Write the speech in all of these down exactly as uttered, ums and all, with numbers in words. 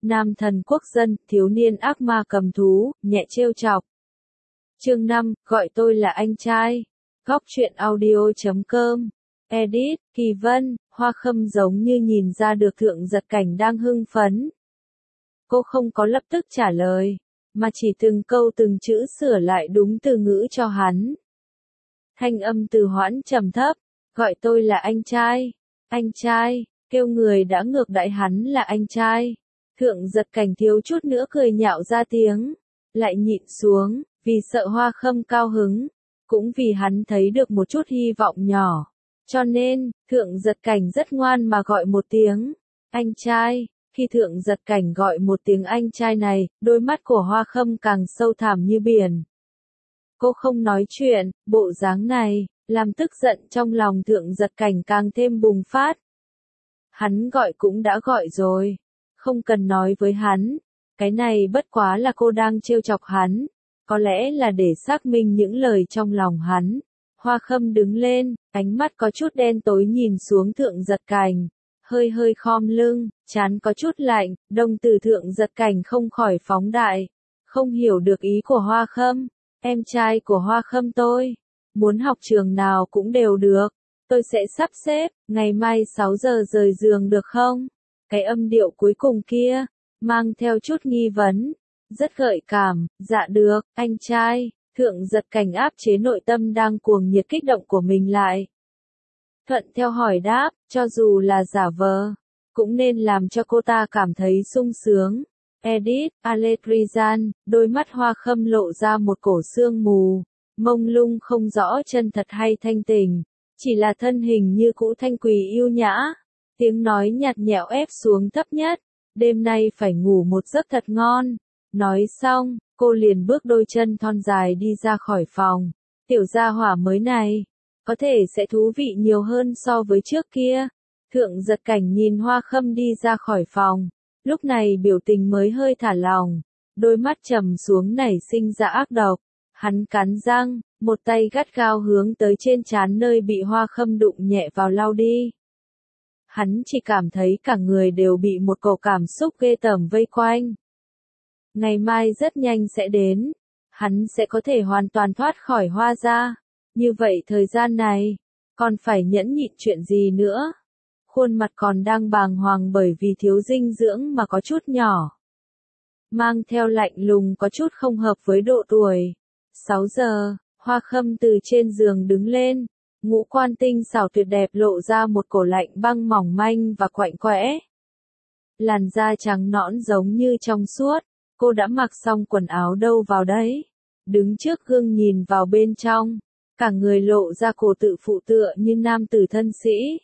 Nam thần quốc dân, thiếu niên ác ma cầm thú, nhẹ trêu chọc. Chương năm, gọi tôi là anh trai. Góc truyện audio chấm com. Edit, Kỳ Vân, Hoa Khâm giống như nhìn ra được Thượng Giật Cảnh đang hưng phấn. Cô không có lập tức trả lời, mà chỉ từng câu từng chữ sửa lại đúng từ ngữ cho hắn. Thanh âm từ hoãn trầm thấp, gọi tôi là anh trai. Anh trai, kêu người đã ngược đãi hắn là anh trai. Thượng Giật Cảnh thiếu chút nữa cười nhạo ra tiếng, lại nhịn xuống, vì sợ Hoa Khâm cao hứng, cũng vì hắn thấy được một chút hy vọng nhỏ. Cho nên, Thượng Giật Cảnh rất ngoan mà gọi một tiếng, anh trai. Khi Thượng Giật Cảnh gọi một tiếng anh trai này, đôi mắt của Hoa Khâm càng sâu thẳm như biển. Cô không nói chuyện, bộ dáng này, làm tức giận trong lòng Thượng Giật Cảnh càng thêm bùng phát. Hắn gọi cũng đã gọi rồi, không cần nói với hắn, cái này bất quá là cô đang trêu chọc hắn, có lẽ là để xác minh những lời trong lòng hắn. Hoa Khâm đứng lên, ánh mắt có chút đen tối nhìn xuống Thượng Giật Cảnh, hơi hơi khom lưng, trán có chút lạnh, đồng tử Thượng Giật Cảnh không khỏi phóng đại, không hiểu được ý của Hoa Khâm. Em trai của Hoa Khâm tôi, muốn học trường nào cũng đều được, tôi sẽ sắp xếp, ngày mai sáu giờ rời giường được không? Cái âm điệu cuối cùng kia, mang theo chút nghi vấn, rất gợi cảm, dạ được, anh trai. Thượng Giật Cảnh áp chế nội tâm đang cuồng nhiệt kích động của mình lại. Thuận theo hỏi đáp, cho dù là giả vờ, cũng nên làm cho cô ta cảm thấy sung sướng. Edit, Aletrizan, đôi mắt Hoa Khâm lộ ra một cổ sương mù, mông lung không rõ chân thật hay thanh tình, chỉ là thân hình như cũ thanh quỳ yêu nhã, tiếng nói nhạt nhẽo ép xuống thấp nhất, đêm nay phải ngủ một giấc thật ngon. Nói xong, cô liền bước đôi chân thon dài đi ra khỏi phòng. Tiểu gia hỏa mới này, có thể sẽ thú vị nhiều hơn so với trước kia. Thượng Giật Cảnh nhìn Hoa Khâm đi ra khỏi phòng, lúc này biểu tình mới hơi thả lỏng, đôi mắt trầm xuống nảy sinh ra ác độc. Hắn cắn răng, một tay gắt gao hướng tới trên trán nơi bị Hoa Khâm đụng nhẹ vào lau đi. Hắn chỉ cảm thấy cả người đều bị một cổ cảm xúc ghê tởm vây quanh. Ngày mai rất nhanh sẽ đến, hắn sẽ có thể hoàn toàn thoát khỏi Hoa gia. Như vậy thời gian này, còn phải nhẫn nhịn chuyện gì nữa? Khuôn mặt còn đang bàng hoàng bởi vì thiếu dinh dưỡng mà có chút nhỏ. Mang theo lạnh lùng có chút không hợp với độ tuổi. sáu giờ, Hoa Khâm từ trên giường đứng lên, ngũ quan tinh xảo tuyệt đẹp lộ ra một cổ lạnh băng mỏng manh và quạnh quẽ. Làn da trắng nõn giống như trong suốt. Cô đã mặc xong quần áo đâu vào đấy, đứng trước gương nhìn vào bên trong, cả người lộ ra cổ tự phụ tựa như nam tử thân sĩ.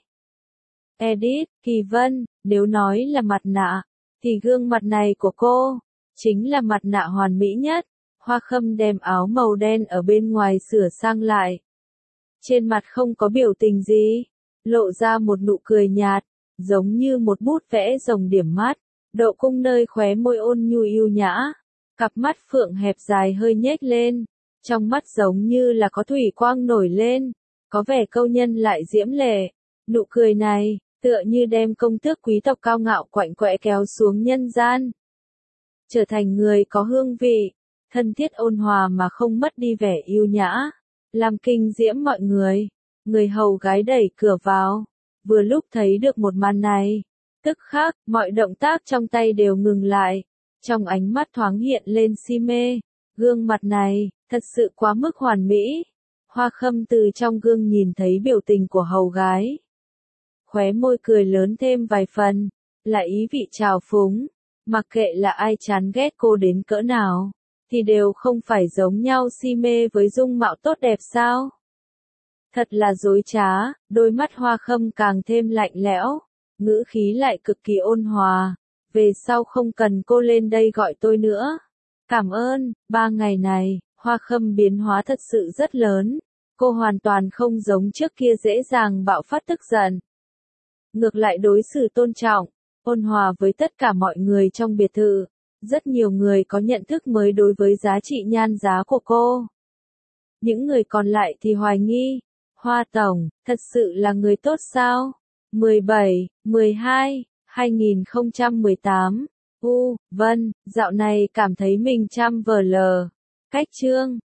Edit, Kỳ Vân, nếu nói là mặt nạ, thì gương mặt này của cô, chính là mặt nạ hoàn mỹ nhất. Hoa Khâm đem áo màu đen ở bên ngoài sửa sang lại. Trên mặt không có biểu tình gì, lộ ra một nụ cười nhạt, giống như một bút vẽ rồng điểm mắt. Độ cung nơi khóe môi ôn nhu yêu nhã, cặp mắt phượng hẹp dài hơi nhếch lên, trong mắt giống như là có thủy quang nổi lên, có vẻ câu nhân lại diễm lệ. Nụ cười này, tựa như đem công tước quý tộc cao ngạo quạnh quẽ kéo xuống nhân gian. Trở thành người có hương vị, thân thiết ôn hòa mà không mất đi vẻ yêu nhã, làm kinh diễm mọi người. Người hầu gái đẩy cửa vào, vừa lúc thấy được một màn này. Tức khắc, mọi động tác trong tay đều ngừng lại, trong ánh mắt thoáng hiện lên si mê, gương mặt này, thật sự quá mức hoàn mỹ. Hoa Khâm từ trong gương nhìn thấy biểu tình của hầu gái. Khóe môi cười lớn thêm vài phần, là ý vị trào phúng, mặc kệ là ai chán ghét cô đến cỡ nào, thì đều không phải giống nhau si mê với dung mạo tốt đẹp sao? Thật là dối trá, đôi mắt Hoa Khâm càng thêm lạnh lẽo. Ngữ khí lại cực kỳ ôn hòa, về sau không cần cô lên đây gọi tôi nữa. Cảm ơn, ba ngày này, Hoa Khâm biến hóa thật sự rất lớn, cô hoàn toàn không giống trước kia dễ dàng bạo phát tức giận. Ngược lại đối xử tôn trọng, ôn hòa với tất cả mọi người trong biệt thự, rất nhiều người có nhận thức mới đối với giá trị nhan giá của cô. Những người còn lại thì hoài nghi, Hoa Tổng, thật sự là người tốt sao? mười bảy, mười hai, hai nghìn không trăm mười tám, U, Vân, dạo này cảm thấy mình chăm vờ lờ. Cách chương.